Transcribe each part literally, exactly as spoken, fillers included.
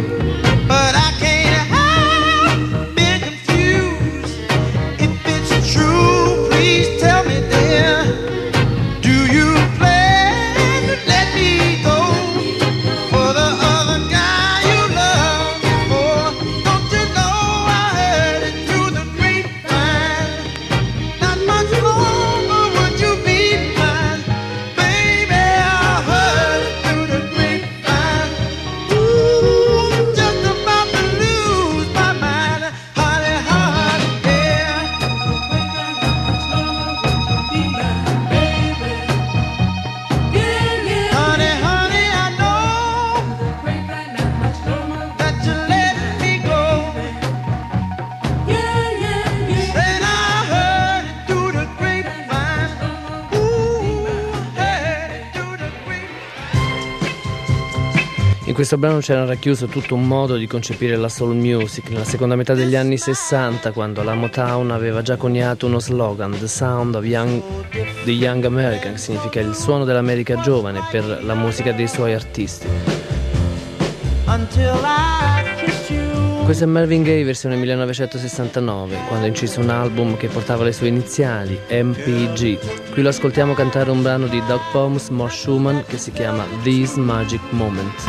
In questo brano c'era racchiuso tutto un modo di concepire la soul music nella seconda metà degli anni sessanta, quando la Motown aveva già coniato uno slogan, The Sound of young, the Young American, che significa il suono dell'America giovane, per la musica dei suoi artisti. Questo è Marvin Gaye versione millenovecentosessantanove, quando ha inciso un album che portava le sue iniziali, M P G. Qui lo ascoltiamo cantare un brano di Doug Pomus, Mort Schumann, che si chiama These Magic Moments.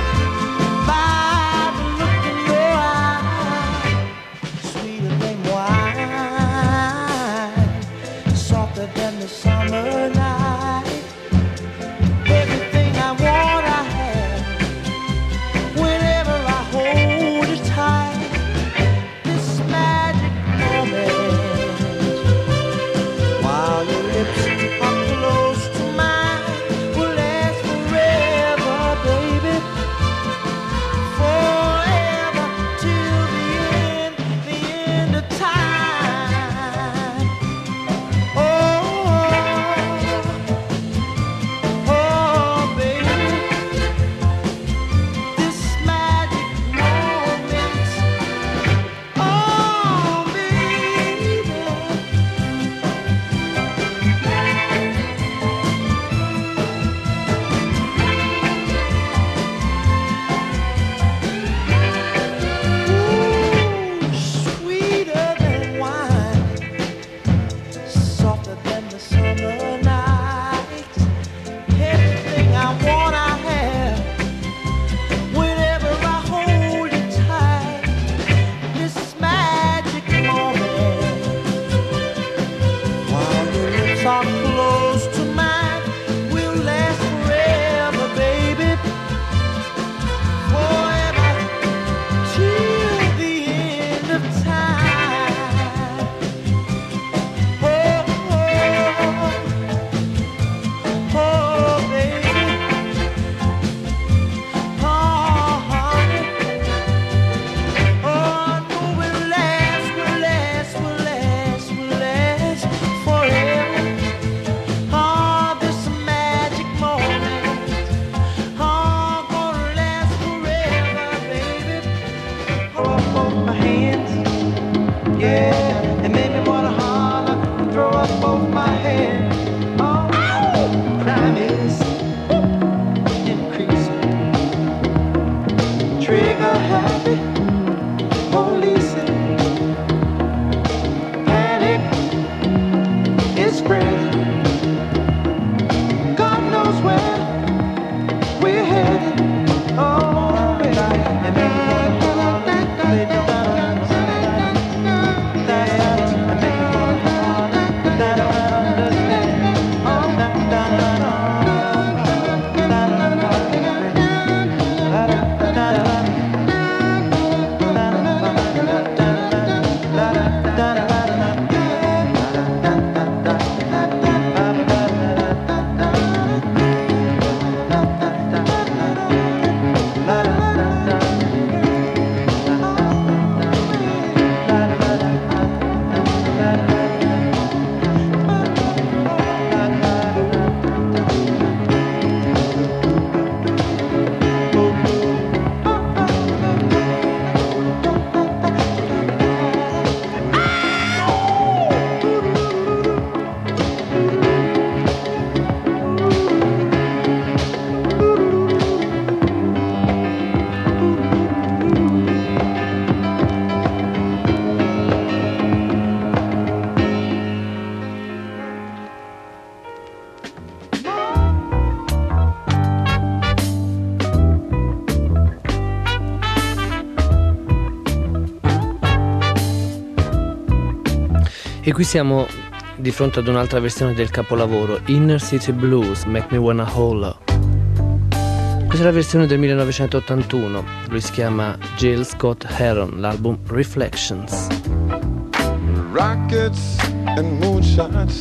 E qui siamo di fronte ad un'altra versione del capolavoro, Inner City Blues, Make Me Wanna Holler. Questa è la versione del millenovecentottantuno, lui si chiama Jill Scott Heron, l'album Reflections. Rockets and moonshots,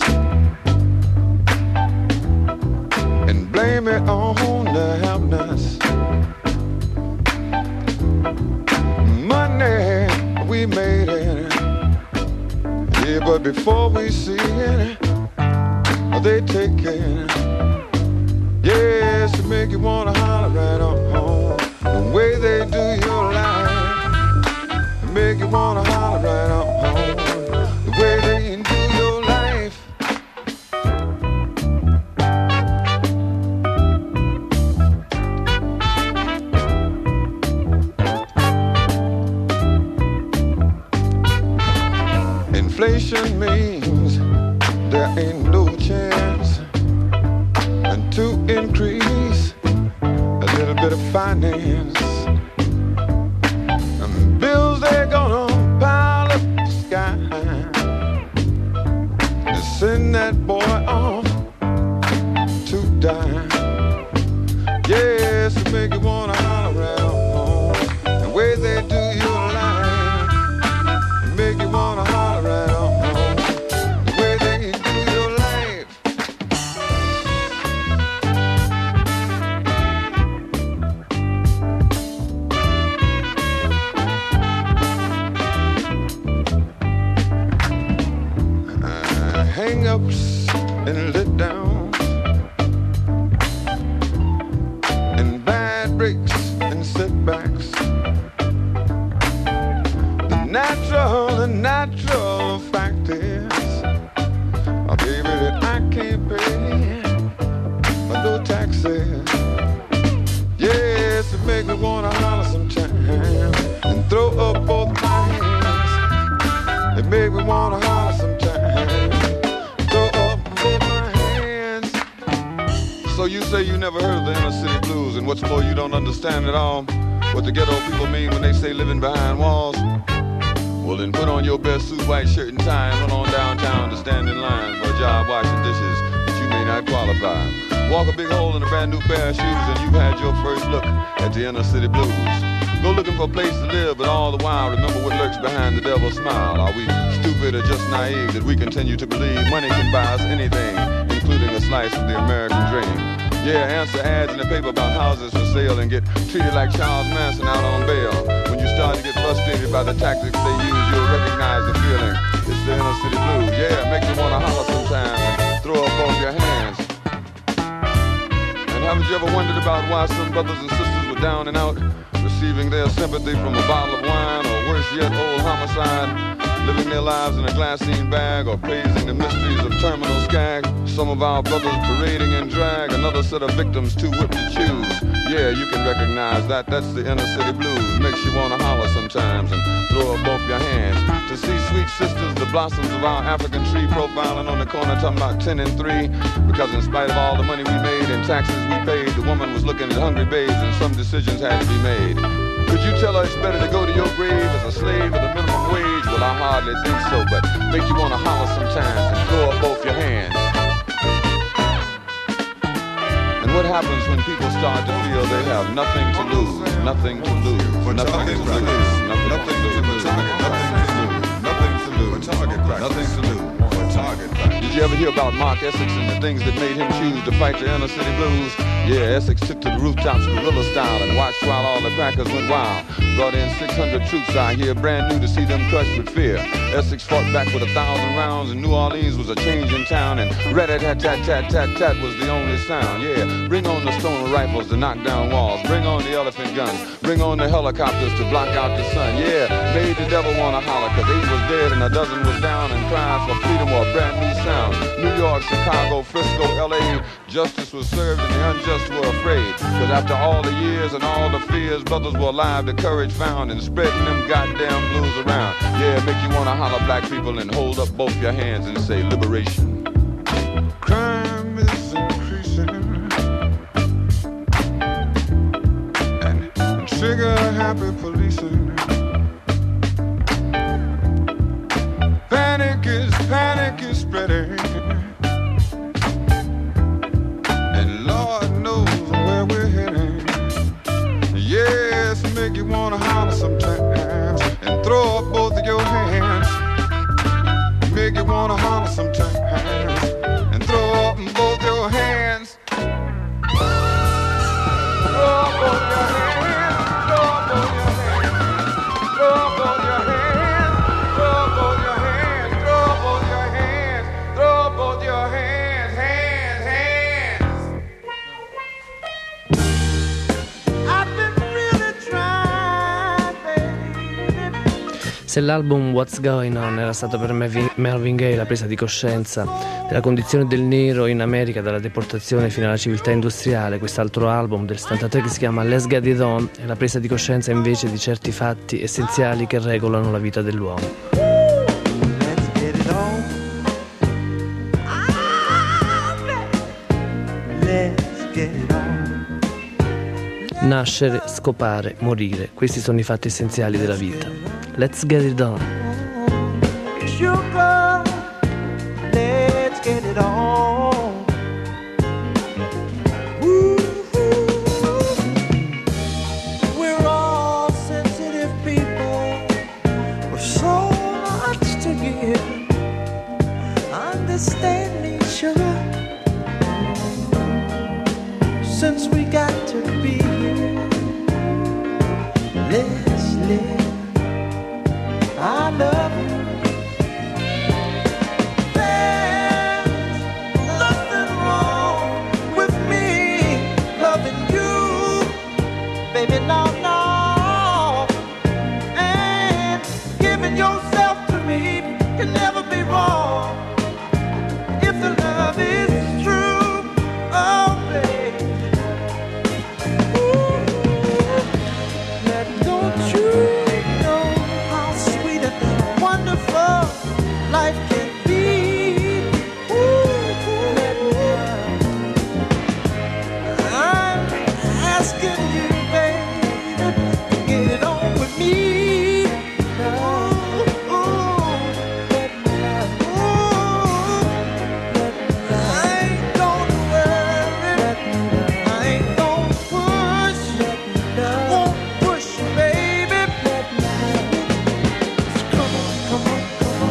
and blame it on the have-nots. Money, we made it, yeah, but before we see it, they take it. Yes, to make you wanna holler right on home. The way they do your life, to make you wanna holler right on home. The way they do your life. Inflation means there ain't no chance and to increase a little bit of finance. And bills they're gonna pile up the sky to send that boy off to die. Yes, to make you wanna holler right on home. The way they do your life, to make you wanna holler right on home. The way they do your life. Uh, hang-ups and let down, and bad breaks and setbacks. The natural, the natural fact is, oh baby, that I can't pay my no taxes. Yes, it make me wanna holler sometime and throw up both my hands. It make me wanna holler sometime, throw up both my hands. So you say you never heard of the inner city blues, and what's more, you don't understand at all what the ghetto people mean when they say living behind walls. Well, then put on your best suit, white shirt and tie, and run on downtown to stand in line for a job washing dishes that you may not qualify. Walk a big hole in a brand new pair of shoes and you've had your first look at the inner city blues. Go looking for a place to live, but all the while remember what lurks behind the devil's smile. Are we stupid or just naive that we continue to believe money can buy us anything, including a slice of the American dream? Yeah, answer ads in the paper about houses for sale and get treated like Charles Manson out on bail. When you start to get frustrated by the tactics they use, you'll recognize the feeling. It's the inner city blues. Yeah, it makes you want to holler sometimes and throw up both your hands. And haven't you ever wondered about why some brothers and sisters were down and out, receiving their sympathy from a bottle of wine, or worse yet, old homicide, living their lives in a glassine bag, or praising the mysteries of terminal skag? Some of our brothers parading in drag, another set of victims too whipped to choose. Yeah, you can recognize that, that's the inner city blues. Makes you wanna holler sometimes and throw up both your hands. To see sweet sisters, the blossoms of our African tree, profiling on the corner talking about ten and three. Because in spite of all the money we made and taxes we paid, the woman was looking at hungry babes and some decisions had to be made. Could you tell her it's better to go to your grave as a slave at the minimum wage? Well, I hardly think so, but make you wanna holler sometimes and throw up both your hands. And what happens when people start to feel they have nothing to lose, nothing to lose, nothing to lose, nothing to lose, nothing to lose, nothing to lose, nothing to lose. Did you ever hear about Mark Essex and the things that made him choose to fight the inner city blues? Yeah, Essex took to the rooftops guerrilla style and watched while all the crackers went wild. Brought in six hundred troops out here, brand new to see them crushed with fear. Essex fought back with a thousand rounds, and New Orleans was a change in town, and rat-a-tat-tat-tat-tat-tat was the only sound. Yeah, bring on the stoner rifles to knock down walls, bring on the elephant guns, bring on the helicopters to block out the sun. Yeah, made the devil wanna holler, cause eight was dead and a dozen was down, and cries for freedom were a brand new sound. New York, Chicago, Frisco, L A, justice was served and the unjust were afraid. Cause after all the years and all the fears, brothers were alive, the courage found in spreading them goddamn blues around. Yeah, make you wanna holler, black people, and hold up both your hands and say liberation. Crime is increasing and, and trigger happy policing. Panic is panic. Se l'album What's Going On era stato per Marvin Gaye la presa di coscienza della condizione del nero in America dalla deportazione fino alla civiltà industriale, quest'altro album del settantatré che si chiama Let's Get It On è la presa di coscienza invece di certi fatti essenziali che regolano la vita dell'uomo. Nascere, scopare, morire, questi sono i fatti essenziali della vita. Let's get it on. Sugar, let's get it on. Ooh, we're all sensitive people with so much to give. Understand me, sugar, since we got to be here. Let's live. I love you. There's nothing wrong with me loving you, baby, no, no. And giving yourself to me can never be wrong if the love is true. Oh, baby. Ooh, now don't you life can be. Ooh, let me. I'm asking you, baby, to get it on with me. Ooh, ooh, let me. Ooh, I ain't gonna worry. I ain't gonna push. I won't push you, baby. Come on, come on.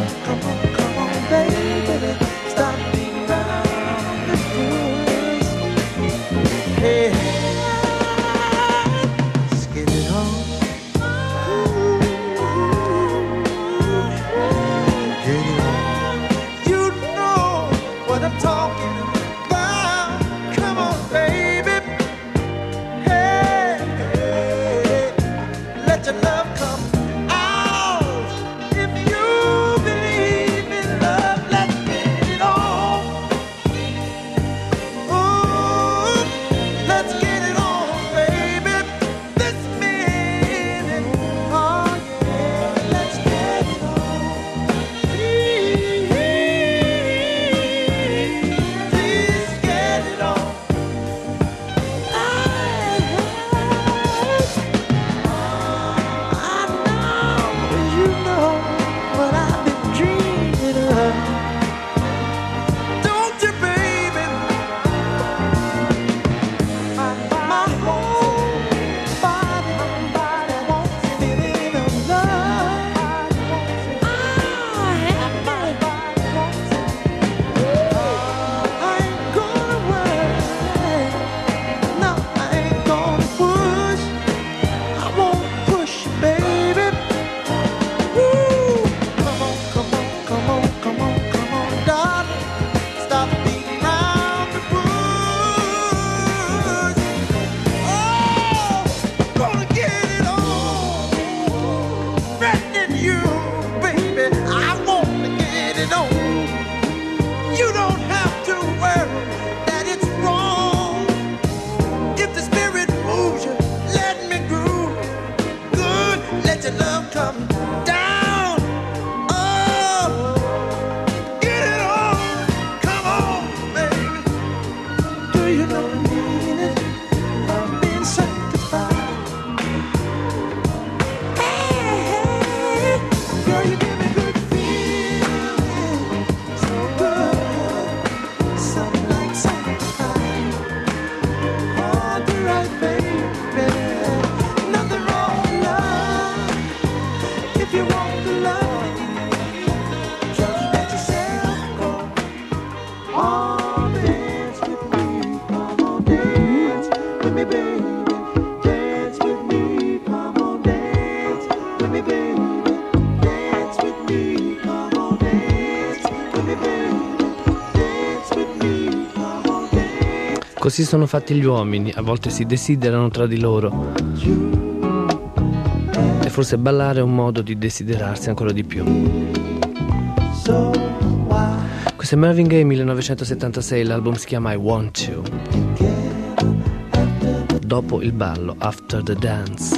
Così sono fatti gli uomini, a volte si desiderano tra di loro. forse ballare è un modo di desiderarsi ancora di più. Questo è Marvin Gaye, millenovecentosettantasei, l'album si chiama I Want You. Dopo il ballo, After the Dance.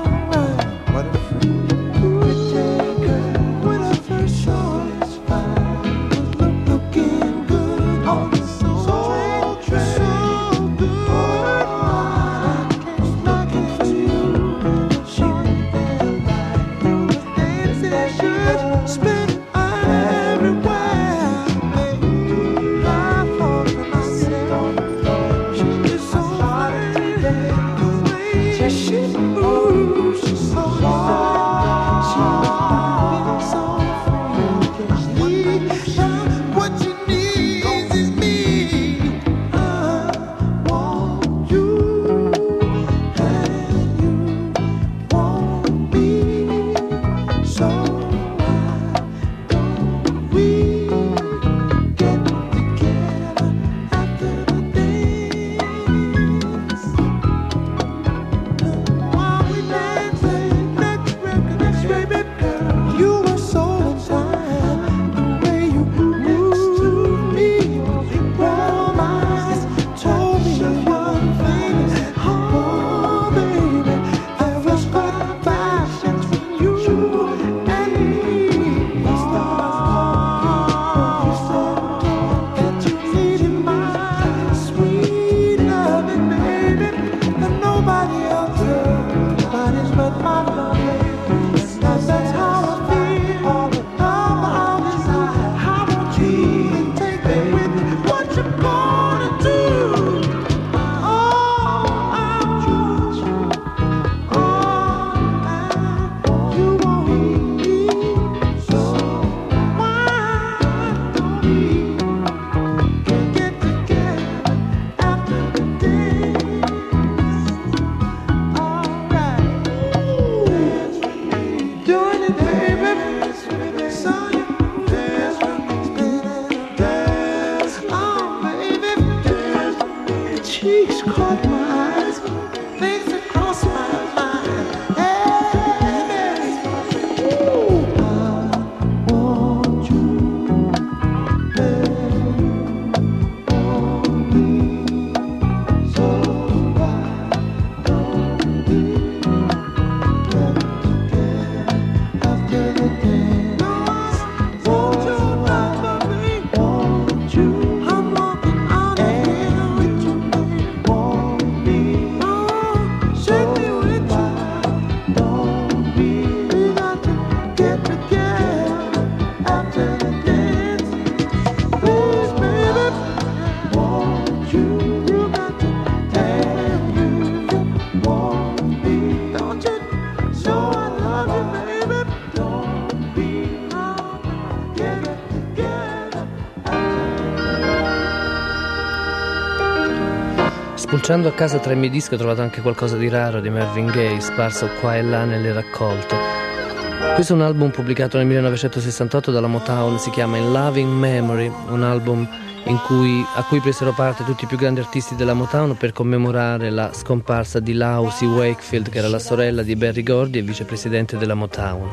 Spulciando a casa tra i miei dischi ho trovato anche qualcosa di raro di Marvin Gaye, sparso qua e là nelle raccolte. Questo è un album pubblicato nel millenovecentosessantotto dalla Motown, si chiama In Loving Memory, un album in cui, a cui presero parte tutti i più grandi artisti della Motown per commemorare la scomparsa di Lausie Wakefield, che era la sorella di Berry Gordy e vicepresidente della Motown.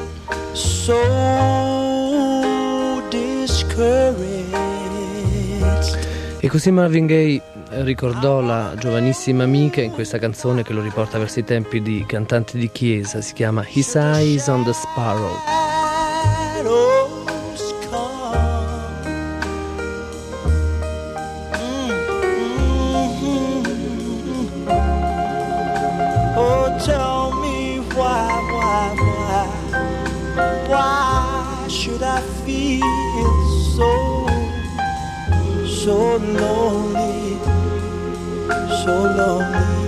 So discouraged. E così Marvin Gaye ricordò la giovanissima amica in questa canzone che lo riporta verso i tempi di cantante di chiesa, si chiama His Eyes on the Sparrow. Oh, tell me why, why, why, why should I feel so, so lonely? So lonely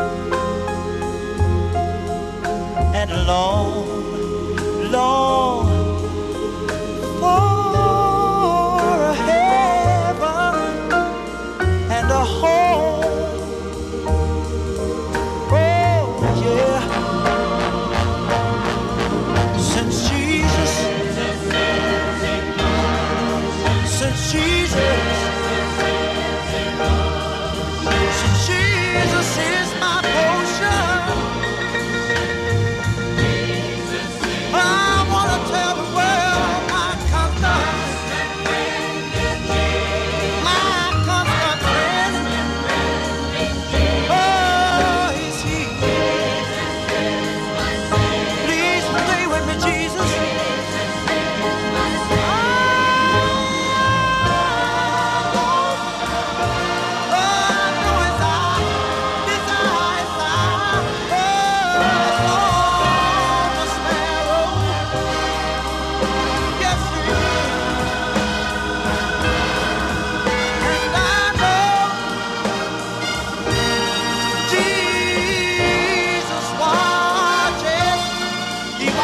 and long, long for a heaven and a home. Oh yeah, since Jesus, since Jesus. Jesus is my portion.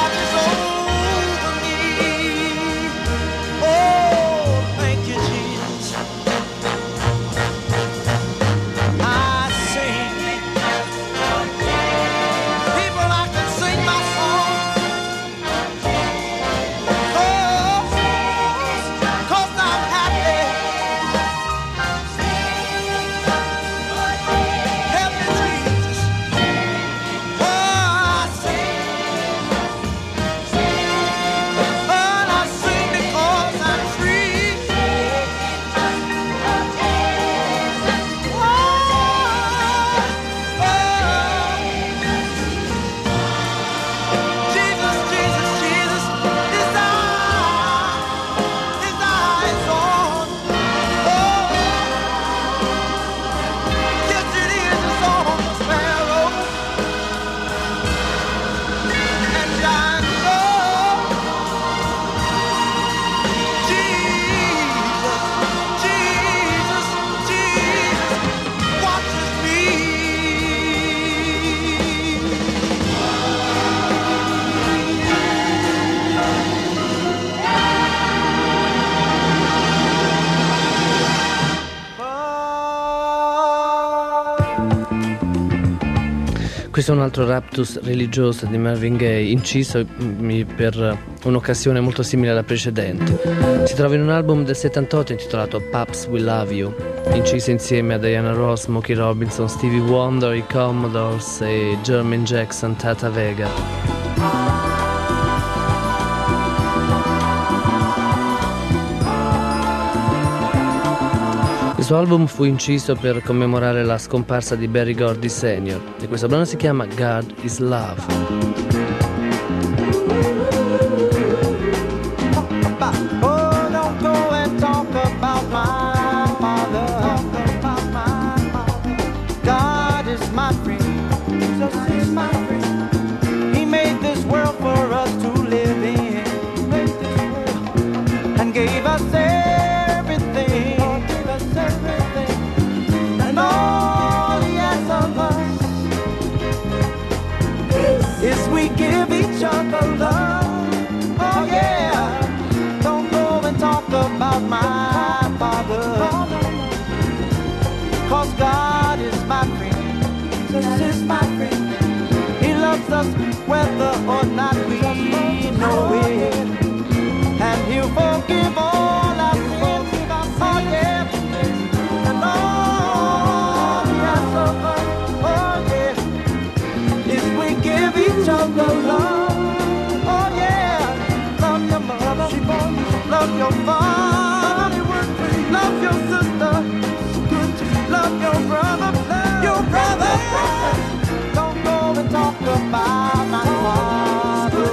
watches over me. Oh, thank you, Jesus. I sing. People, I can sing my song. Oh, 'cause I'm happy. Help me, Jesus. Oh, I sing. Oh, I sing because I'm free. Oh, oh. Jesus, Jesus, Jesus, His eye, His eye is on. Oh, yes it is, it's on the sparrow. And I know Jesus, Jesus, Jesus watches me. Questo è un altro raptus religioso di Marvin Gaye, inciso mm, per un'occasione molto simile alla precedente. Si trova in un album del settantotto intitolato Paps We Love You, inciso insieme a Diana Ross, Smokey Robinson, Stevie Wonder, i Commodores e Jermaine Jackson, Tata Vega. Questo album fu inciso per commemorare la scomparsa di Berry Gordy senior e questo brano si chiama God is Love. Oh, don't go and talk about my father. God is my friend. Jesus is my friend. He made this world for us to live in and gave us everything. And all He asks of us is we give each other love. Oh yeah, don't go and talk about my father, 'cause God is my friend. Jesus is my friend. He loves us whether or not we know it, and He'll forgive all our sins. Oh yeah, and all He asks of us, oh yeah, is we give each other love. Oh yeah, love your mother, love your father, love your sister, love your brother, your brother. Don't go and talk about my father.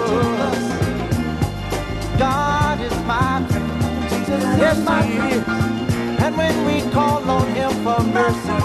God is my friend. Jesus is my friend. And when we call on Him for mercy,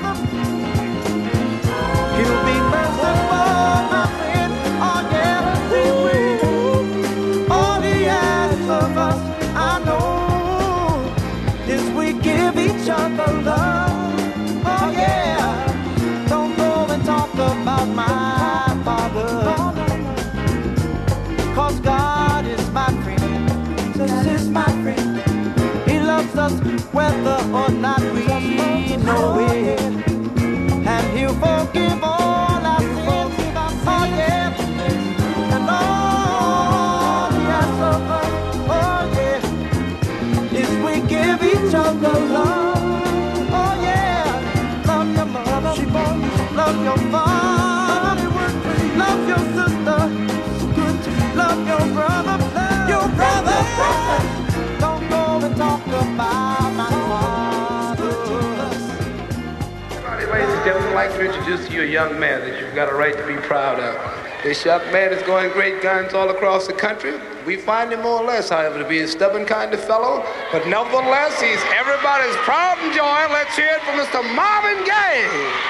He'll be merciful, my friend. Oh yeah, He will. All He asks of us, I know, is we give each other love. Oh yeah, don't go and talk about my father, 'cause God is my friend. Jesus is my friend. He loves us whether or not we know it, and He'll forgive all our sins. Oh yeah, and all He asks of us, oh yeah, is we give each other love. Oh yeah, love your mother, love your father, love your sister, love your brother, your brother. Don't go and talk about my father. Ladies and gentlemen, I'd like to introduce to you a young man that you've got a right to be proud of. This young man is going great guns all across the country. We find him more or less, however, to be a stubborn kind of fellow, but nevertheless, he's everybody's proud and joy. Let's hear it from Mister Marvin Gaye.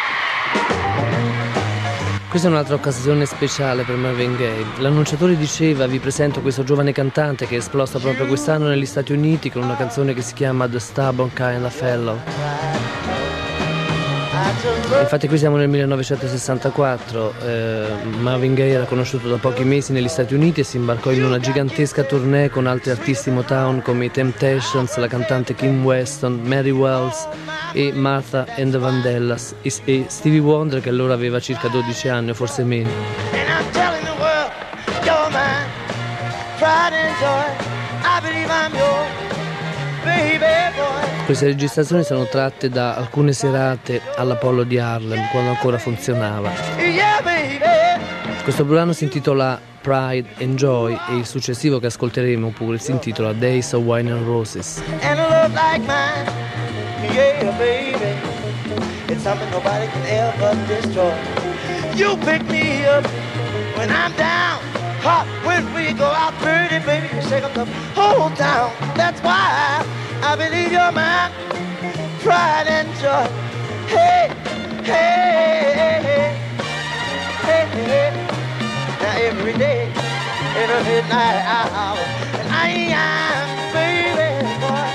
Questa è un'altra occasione speciale per Marvin Gaye. L'annunciatore diceva: vi presento questo giovane cantante che è esploso proprio quest'anno negli Stati Uniti con una canzone che si chiama The Stubborn Kind of Fellow. I Infatti qui siamo nel millenovecentosessantaquattro, eh, Marvin Gaye era conosciuto da pochi mesi negli Stati Uniti e si imbarcò in una gigantesca tournée con altri artisti Motown come i Temptations, la cantante Kim Weston, Mary Wells e Martha and the Vandellas e, e Stevie Wonder, che allora aveva circa dodici anni o forse meno. And I'm telling the world, you're mine, pride and joy, I believe I'm yours, baby boy. Queste registrazioni sono tratte da alcune serate all'Apollo di Harlem, quando ancora funzionava. Yeah, baby. Questo brano si intitola Pride and Joy e il successivo che ascolteremo pure si intitola Days of Wine and Roses. And a love like mine, yeah, baby, it's something nobody can ever destroy. You pick me up when I'm down, hot when we go out dirty, baby, you shake up the whole town. That's why I believe you're mine, pride and joy. Hey, hey, hey, hey, hey, hey. Now every day, every midnight hour, and I am, baby boy.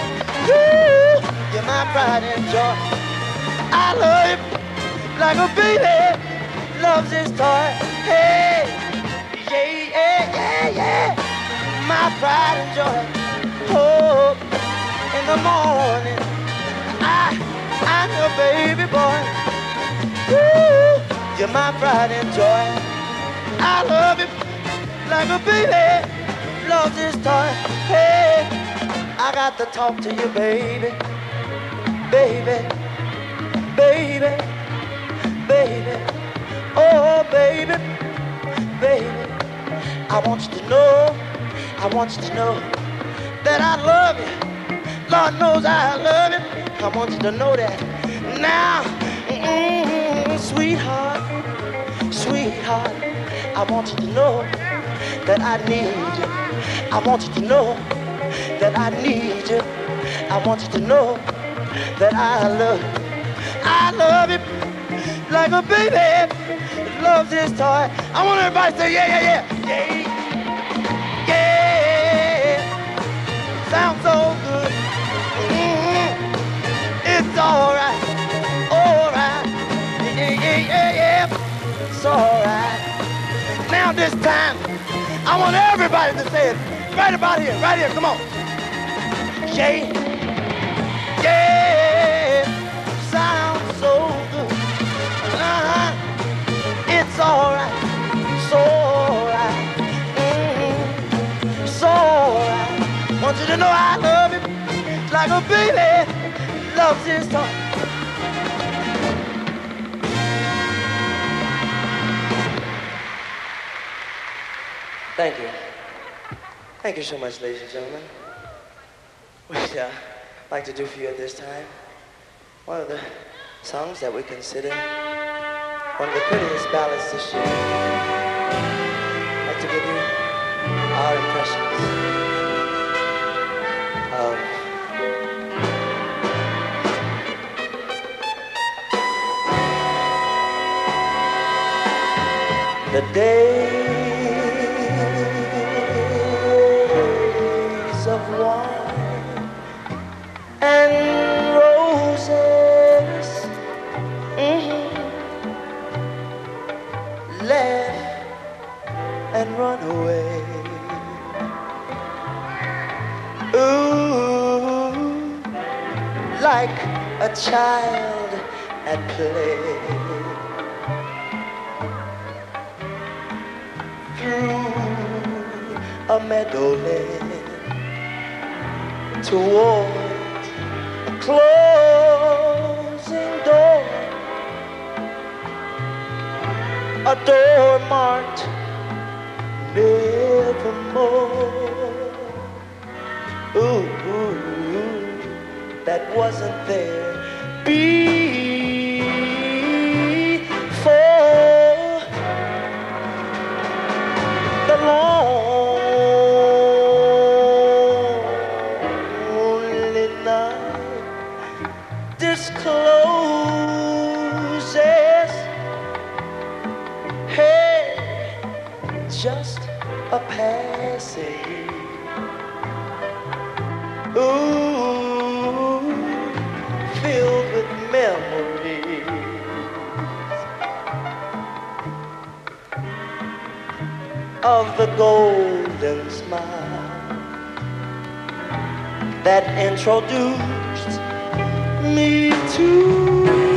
Woo, you're my pride and joy. I love you like a baby loves his toy. Hey, yeah, yeah, yeah, yeah, my pride and joy. Oh, in the morning, I, I'm your baby boy. Woo, you're my pride and joy. I love you like a baby loves his toy. Hey, I got to talk to you, baby, baby, baby, baby. Oh, baby, baby. I want you to know, I want you to know that I love you. Lord knows I love you. I want you to know that now, mm, sweetheart, sweetheart. I want you to know that I need you. I want you to know that I need you. I want you to know that I love you. I love you like a baby loves his toy. I want everybody to say yeah, yeah, yeah. Yeah, yeah. Sounds so good. Mm-hmm. It's alright, alright. Yeah, yeah, yeah, yeah. It's alright. Now this time, I want everybody to say it right about here, right here, come on. Yeah, yeah, sounds so good. Uh-huh. It's alright, it's alright, mm-hmm. It's alright. Want you to know I love you like a baby loves his toy. Thank you. Thank you so much, ladies and gentlemen. We'd uh, like to do for you at this time one of the songs that we consider one of the prettiest ballads this year. I'd like to give you our impressions of the day of wine and roses, mm-hmm. Laugh and run away. Ooh, like a child at play. Through a meadowland towards a closing door, a door marked nevermore. Ooh, ooh, ooh, that wasn't there before. The lonely night discloses, hey, just a passing. Ooh, filled with memories. of the golden smile that introduced me to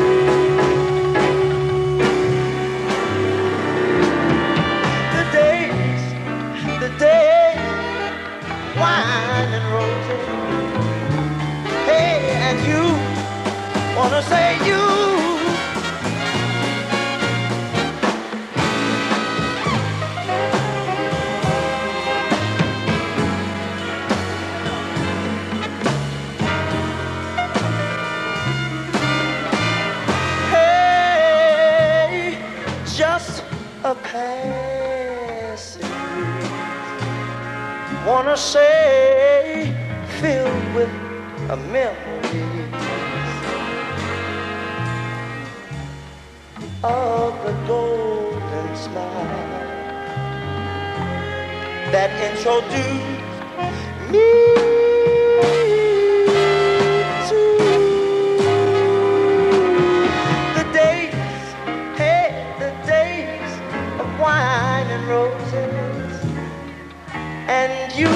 the days, the days, wine and roses. Hey, and you wanna say you. A passing breeze, wanna say filled with a memory of the golden smile that introduced me to the days, hey, the days of wine and roses, and you.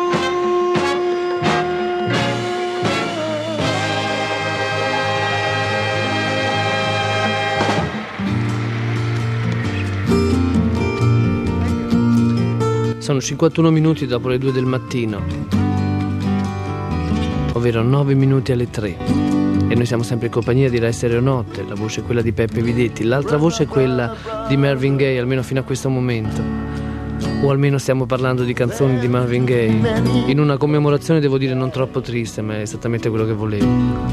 Sono cinquantuno minuti dopo le due del mattino, ovvero nove minuti alle tre. E noi siamo sempre in compagnia di Rai Stereo Notte. La voce è quella di Peppe Videtti, l'altra voce è quella di Marvin Gaye, almeno fino a questo momento. O almeno stiamo parlando di canzoni di Marvin Gaye, in una commemorazione, devo dire, non troppo triste, ma è esattamente quello che volevo.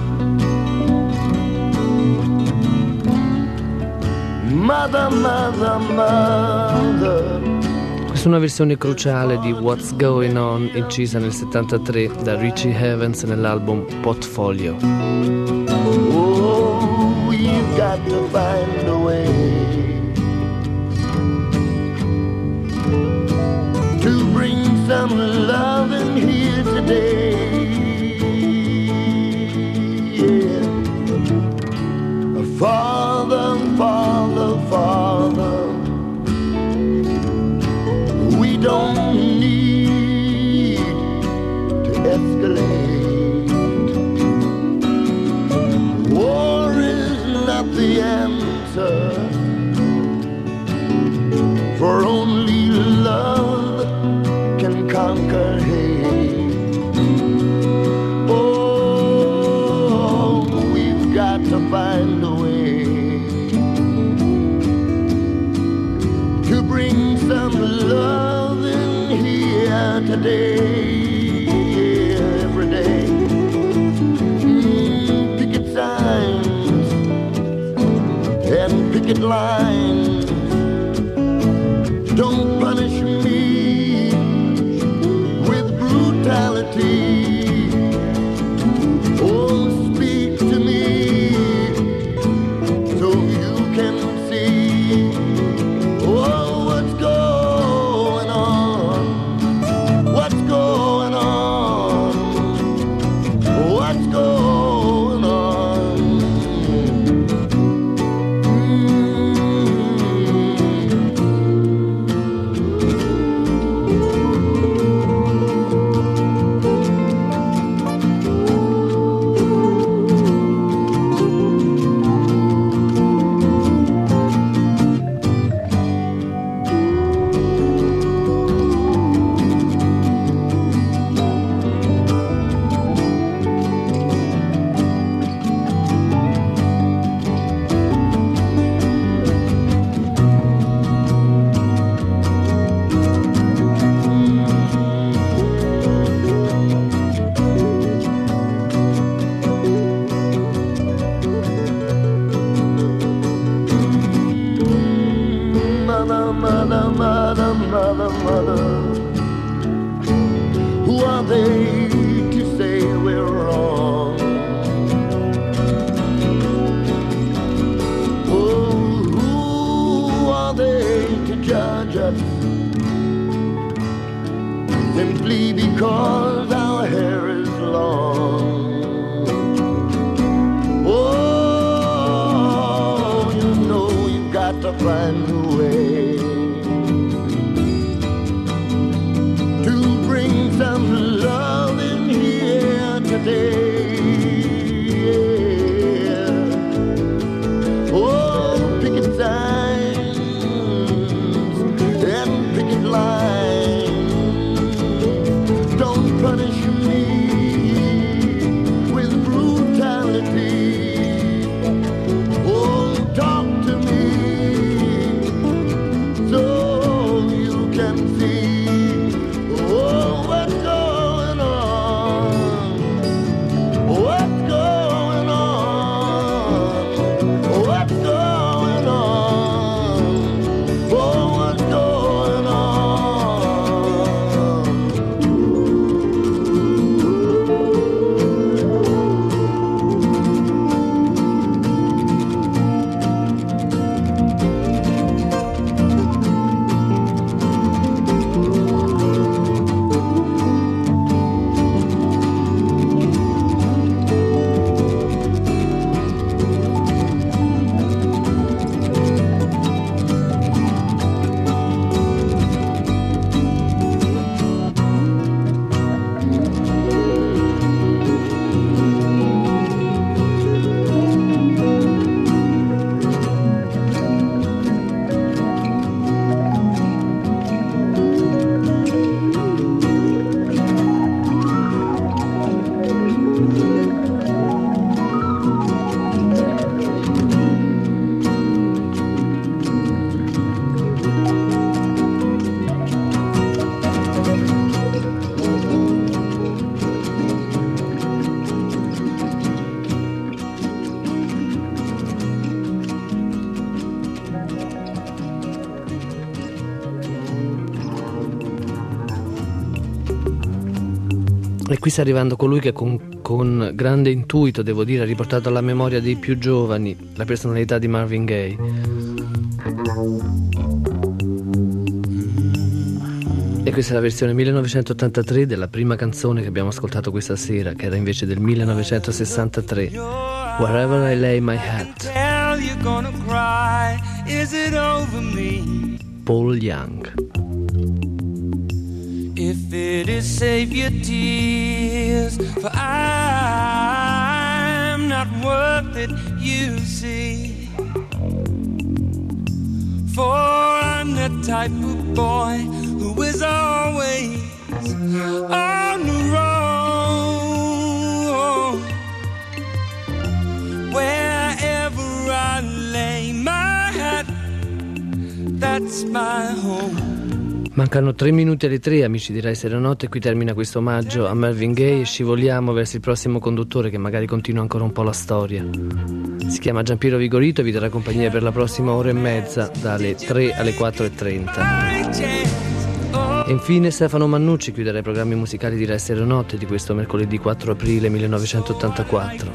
Mother, mother, mother. Questa è una versione cruciale di What's Going On, incisa nel settantatré da Richie Havens nell'album Portfolio. Oh, you've got to find a way to bring some love in here today. Yeah. Father, Father, Father, we don't need to escalate. War is not the answer, for only love can conquer hate. Oh, we've got to find a way to bring some love in here today. Yeah, every day. Mm, picket signs and picket lines. Don't punish me with brutality. Oh, speak to me so you can see. Oh, what's going on? What's going on? What's going on? Mother, mother, mother, mother, mother, who are they to say we're wrong? Oh, who are they to judge us simply because our hair is long? Oh, you know you've got to find a way E qui sta arrivando colui che con, con grande intuito, devo dire, ha riportato alla memoria dei più giovani la personalità di Marvin Gaye. E questa è la versione millenovecentottantatré della prima canzone che abbiamo ascoltato questa sera, che era invece del millenovecentosessantatré, Wherever I Lay My Hat, Paul Young. If it is save your tears, for I'm not worth it, you see. For I'm the type of boy who is always on the road. Wherever I lay my hat, that's my home. Mancano tre minuti alle tre, amici di Rai Serenotte, e qui termina questo omaggio a Marvin Gaye e scivoliamo verso il prossimo conduttore che magari continua ancora un po' la storia. Si chiama Giampiero Vigorito e vi darà compagnia per la prossima ora e mezza, dalle tre alle quattro e trenta. E infine Stefano Mannucci chiuderà i programmi musicali di Rai Serenotte di questo mercoledì quattro aprile millenovecentottantaquattro.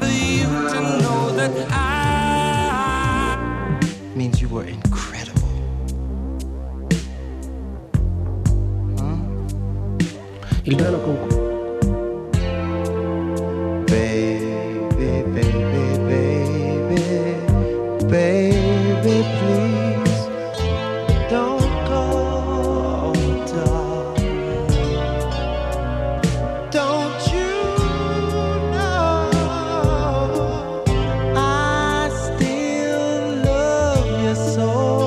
Means you were incredible. Il brano con cui Baby, baby, baby, baby, please don't go, darling. Don't you know I still love you so?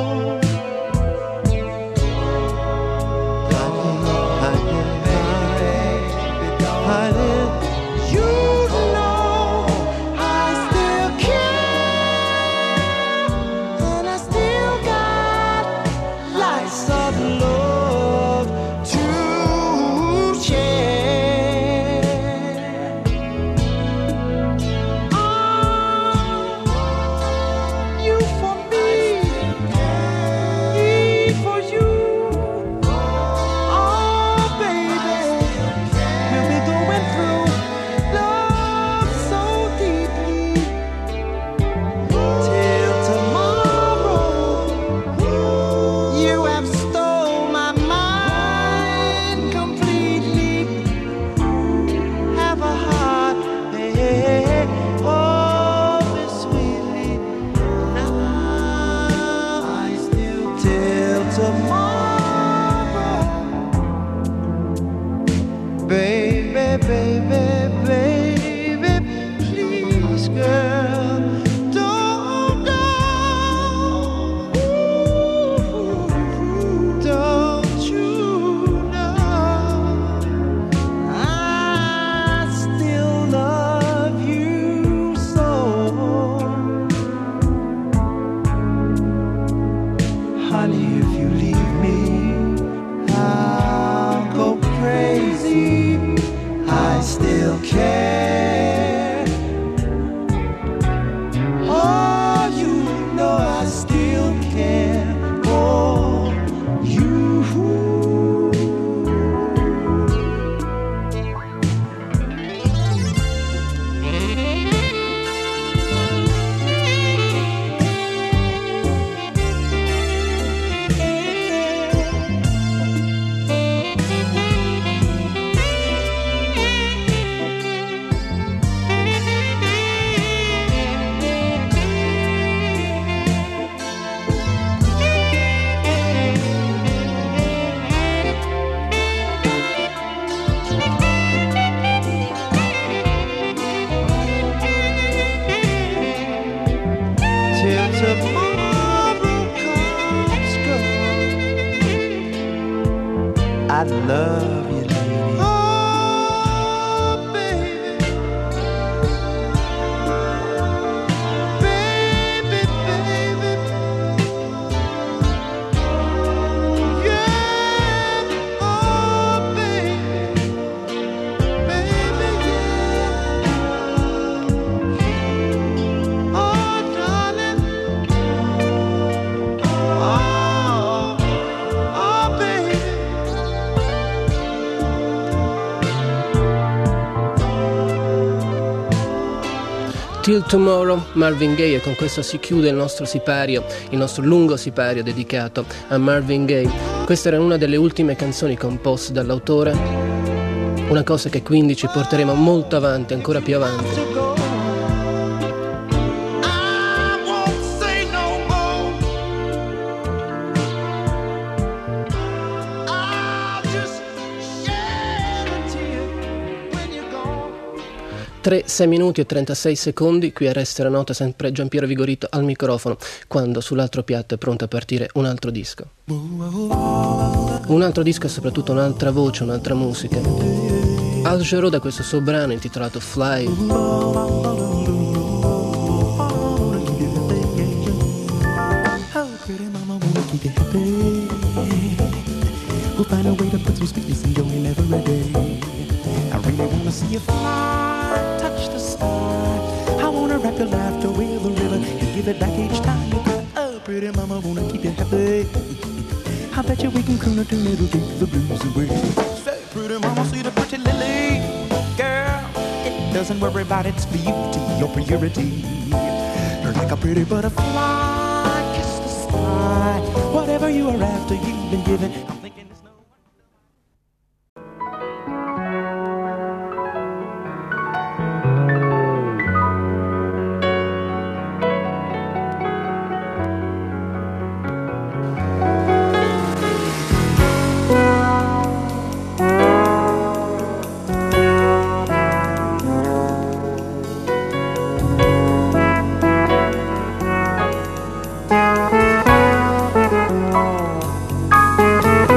I love you, lady. Oh, baby. Baby, baby. Yeah. Oh, baby. Baby, yeah. Oh, darling. Oh, oh, baby. Till Tomorrow, Marvin Gaye, e con questo si chiude il nostro sipario, il nostro lungo sipario dedicato a Marvin Gaye. Questa era una delle ultime canzoni composte dall'autore, una cosa che quindi ci porteremo molto avanti, ancora più avanti. tre, sei minuti e trentasei secondi, qui a Resta la Nota, sempre Giampiero Vigorito al microfono, quando sull'altro piatto è pronto a partire un altro disco. Un altro disco e soprattutto un'altra voce, un'altra musica. Al Jarreau da questo suo brano intitolato Fly. We'll find a way to put some sweetness in your every day. I really wanna see you fly, touch the sky. I wanna wrap your laughter with a ribbon and give it back each time you cry. Oh, pretty mama, wanna keep you happy. I bet you we can croon a tune that'll take the blues away. Say, pretty mama, see the pretty lily, girl. It doesn't worry about its beauty or purity. Like a pretty butterfly, kiss the sky. Whatever you are after, you've been given. I'm thinking it's no. Thank you.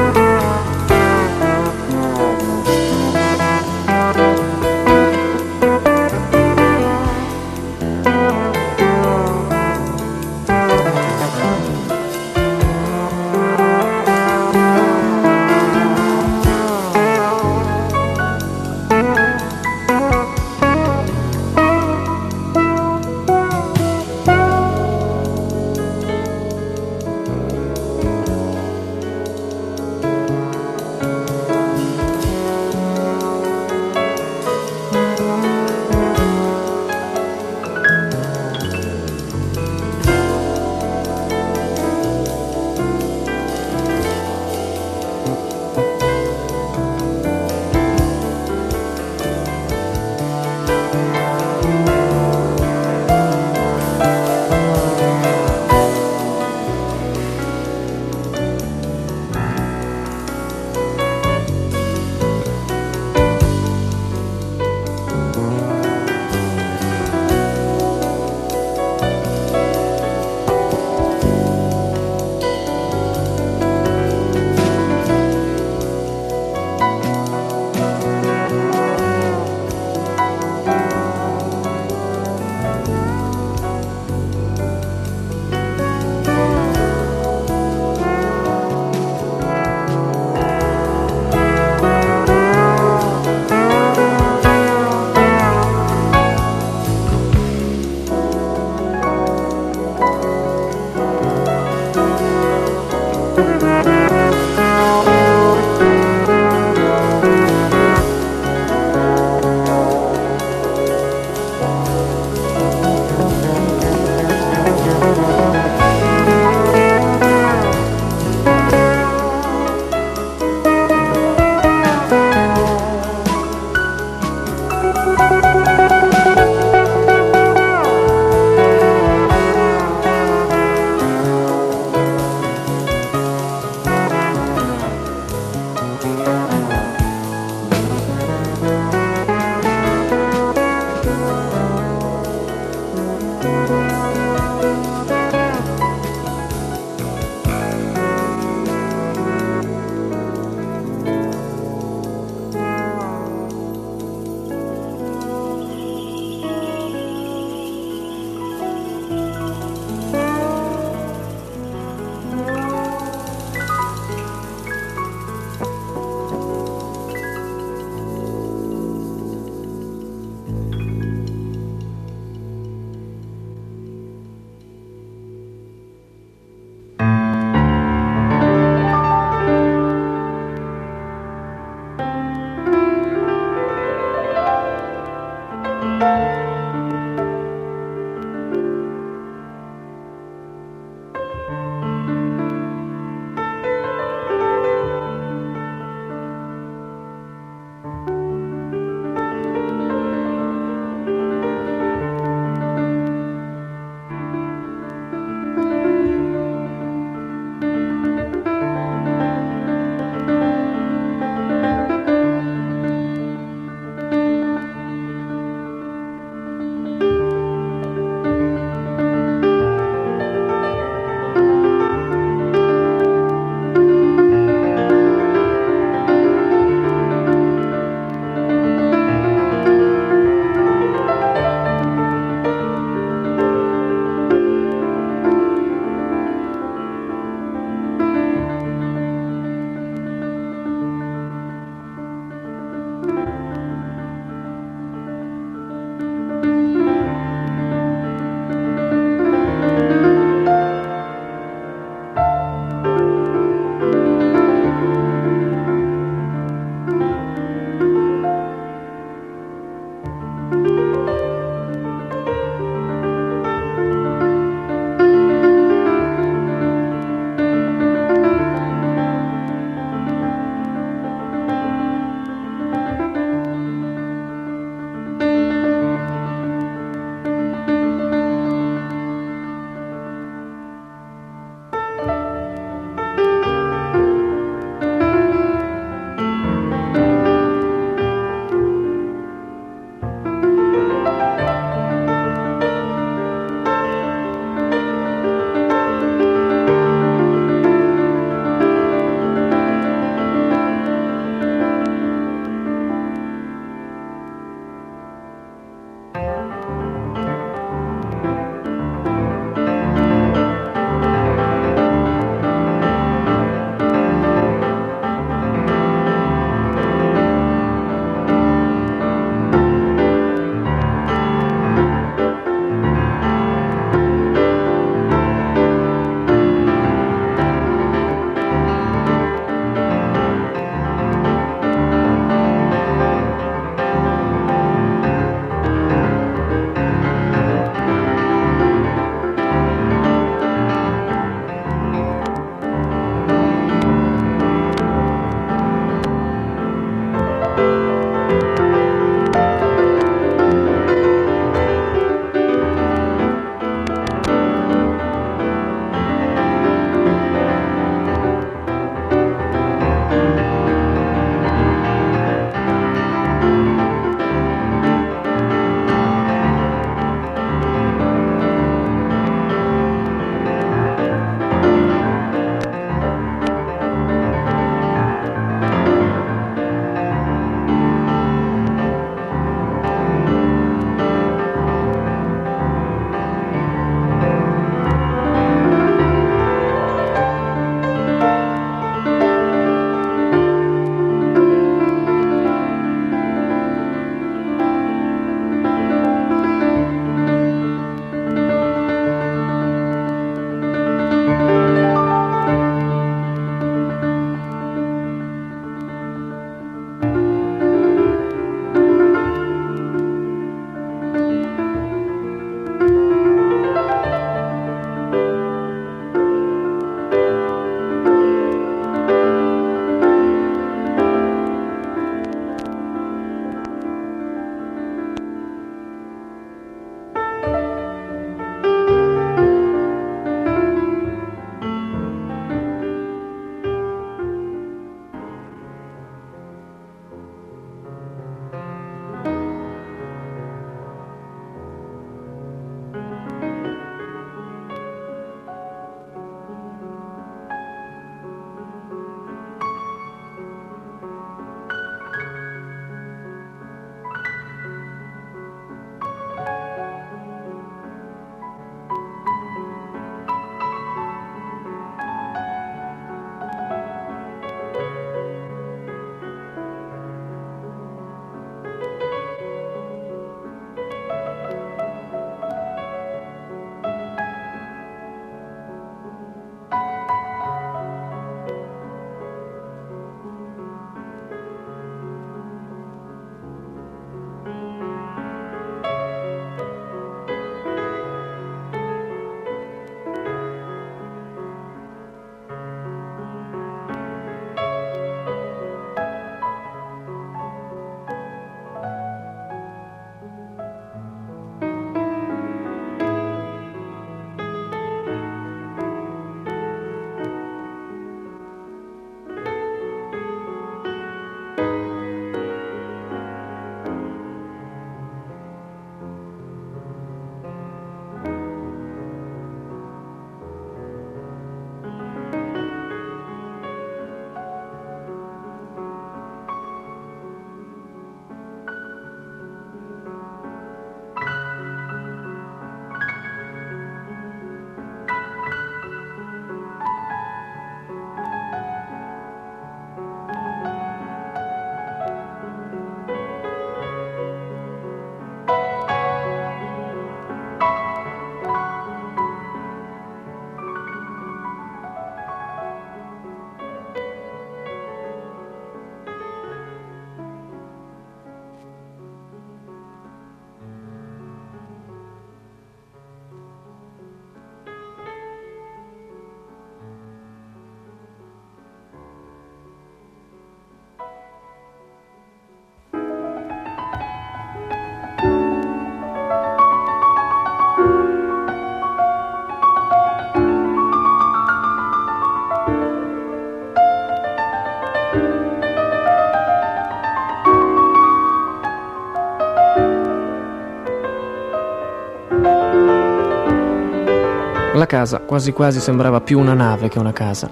La casa quasi quasi sembrava più una nave che una casa.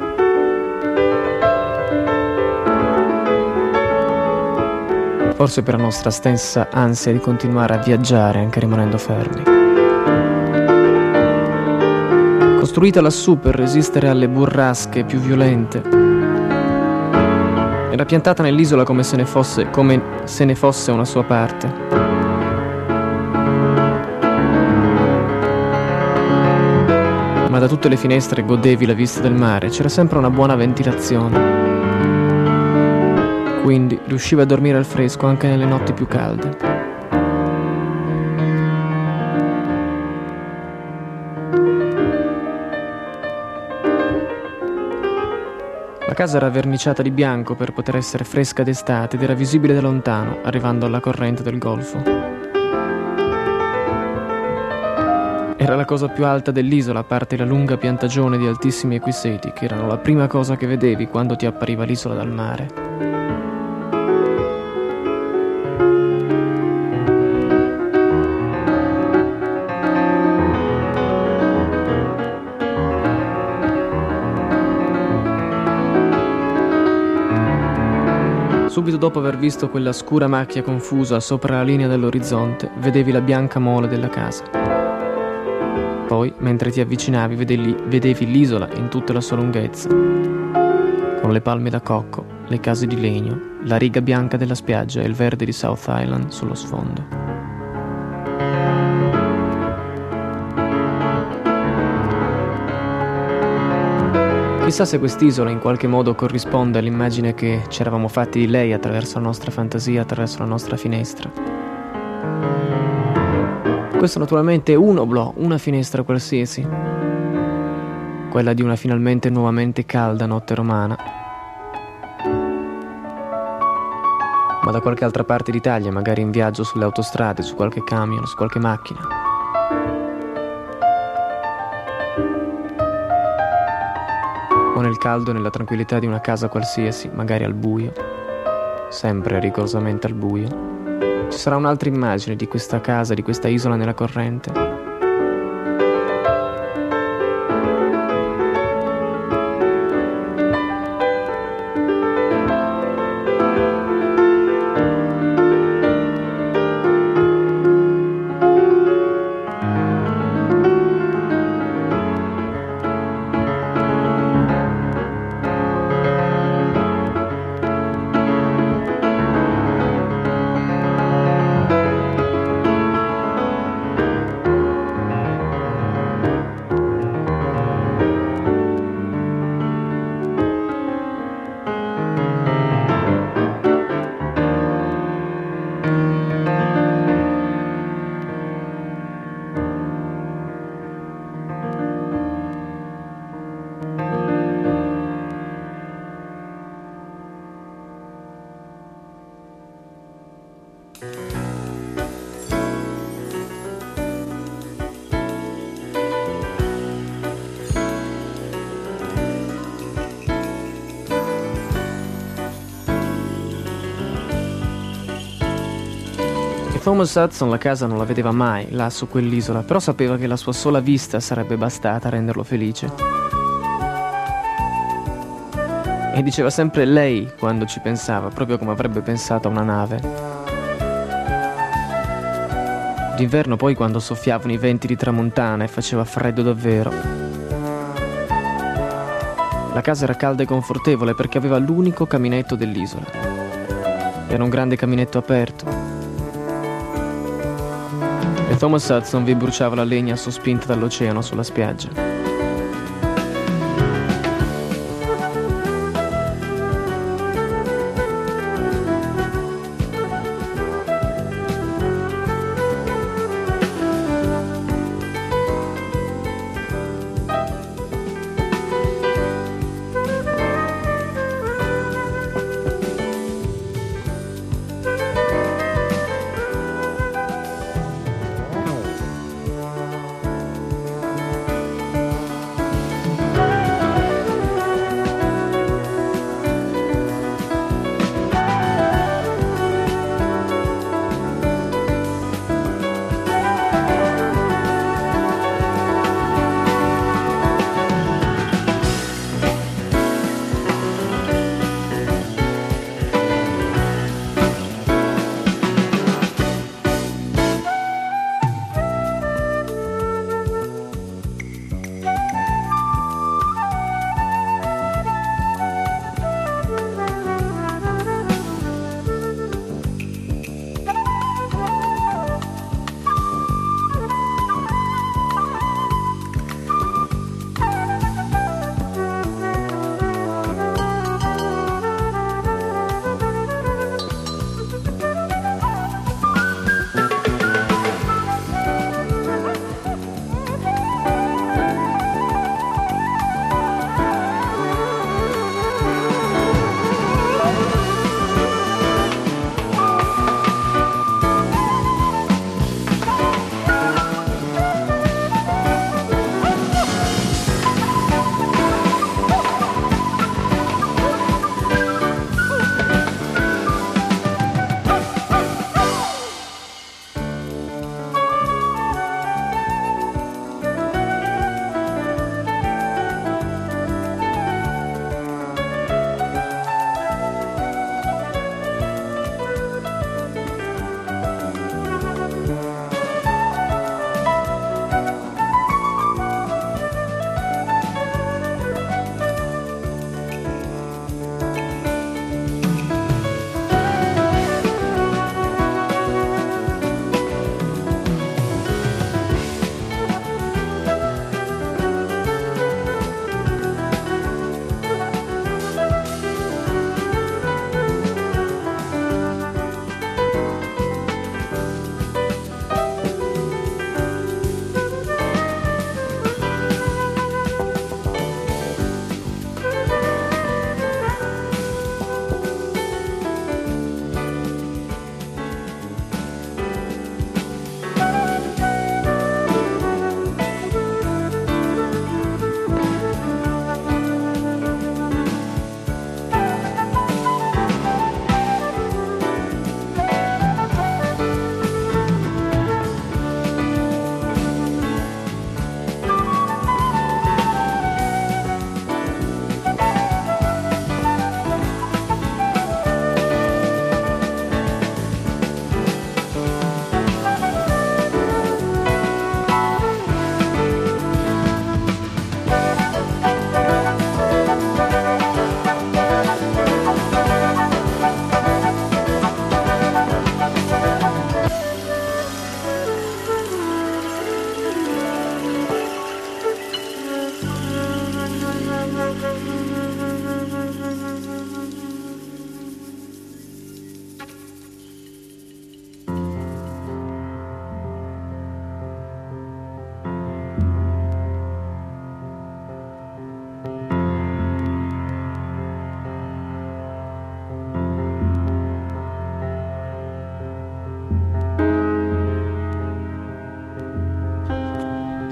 Forse per la nostra stessa ansia di continuare a viaggiare anche rimanendo fermi. Costruita lassù per resistere alle burrasche più violente, era piantata nell'isola come se ne fosse, come se ne fosse una sua parte. Ma da tutte le finestre godevi la vista del mare, c'era sempre una buona ventilazione. Quindi riusciva a dormire al fresco anche nelle notti più calde. La casa era verniciata di bianco per poter essere fresca d'estate ed era visibile da lontano, arrivando alla corrente del golfo. Era la cosa più alta dell'isola, a parte la lunga piantagione di altissimi equiseti, che erano la prima cosa che vedevi quando ti appariva l'isola dal mare. Subito dopo aver visto quella scura macchia confusa sopra la linea dell'orizzonte, vedevi la bianca mole della casa. Poi, mentre ti avvicinavi, vedevi, vedevi l'isola in tutta la sua lunghezza, con le palme da cocco, le case di legno, la riga bianca della spiaggia e il verde di South Island sullo sfondo. Chissà se quest'isola in qualche modo corrisponde all'immagine che ci eravamo fatti di lei attraverso la nostra fantasia, attraverso la nostra finestra. Questo naturalmente è un oblò, una finestra qualsiasi, quella di una finalmente nuovamente calda notte romana. Ma da qualche altra parte d'Italia, magari in viaggio sulle autostrade, su qualche camion, su qualche macchina. O nel caldo e nella tranquillità di una casa qualsiasi, magari al buio, sempre rigorosamente al buio, ci sarà un'altra immagine di questa casa, di questa isola nella corrente. Thomas Hudson la casa non la vedeva mai là su quell'isola, però sapeva che la sua sola vista sarebbe bastata a renderlo felice. E diceva sempre lei quando ci pensava, proprio come avrebbe pensato a una nave. D'inverno poi, quando soffiavano i venti di tramontana e faceva freddo davvero, la casa era calda e confortevole perché aveva l'unico caminetto dell'isola. Era un grande caminetto aperto. E Thomas Hudson vi bruciava la legna sospinta dall'oceano sulla spiaggia.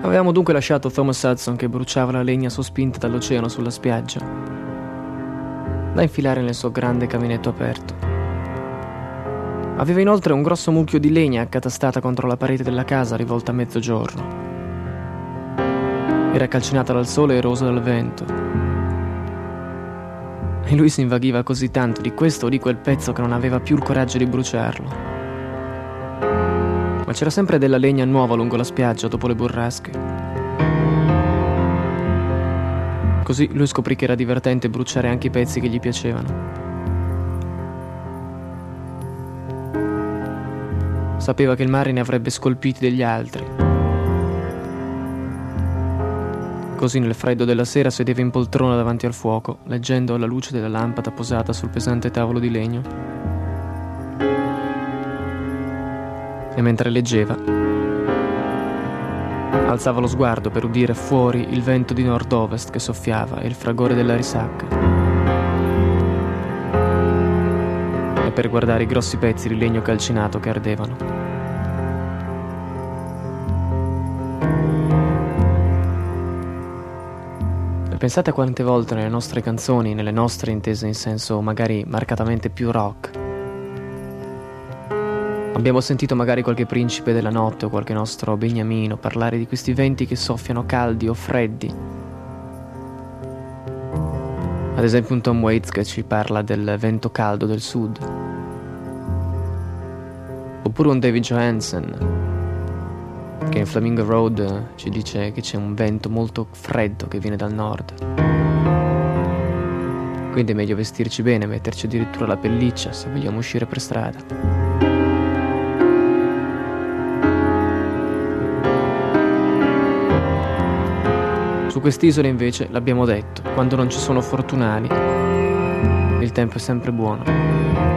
Avevamo dunque lasciato Thomas Hudson che bruciava la legna sospinta dall'oceano sulla spiaggia, da infilare nel suo grande caminetto aperto. Aveva inoltre un grosso mucchio di legna accatastata contro la parete della casa rivolta a mezzogiorno. Era calcinata dal sole e erosa dal vento. E lui si invaghiva così tanto di questo o di quel pezzo che non aveva più il coraggio di bruciarlo. Ma c'era sempre della legna nuova lungo la spiaggia dopo le burrasche. Così lui scoprì che era divertente bruciare anche i pezzi che gli piacevano. Sapeva che il mare ne avrebbe scolpiti degli altri. Così nel freddo della sera sedeva in poltrona davanti al fuoco, leggendo alla luce della lampada posata sul pesante tavolo di legno. E mentre leggeva, alzava lo sguardo per udire fuori il vento di nord-ovest che soffiava e il fragore della risacca, e per guardare i grossi pezzi di legno calcinato che ardevano. E pensate a quante volte nelle nostre canzoni, nelle nostre intese in senso magari marcatamente più rock, abbiamo sentito magari qualche principe della notte o qualche nostro beniamino parlare di questi venti che soffiano caldi o freddi. Ad esempio un Tom Waits che ci parla del vento caldo del sud. Oppure un David Johansen che in Flamingo Road ci dice che c'è un vento molto freddo che viene dal nord. Quindi è meglio vestirci bene, metterci addirittura la pelliccia se vogliamo uscire per strada. Su quest'isola invece, l'abbiamo detto, quando non ci sono fortunali, il tempo è sempre buono.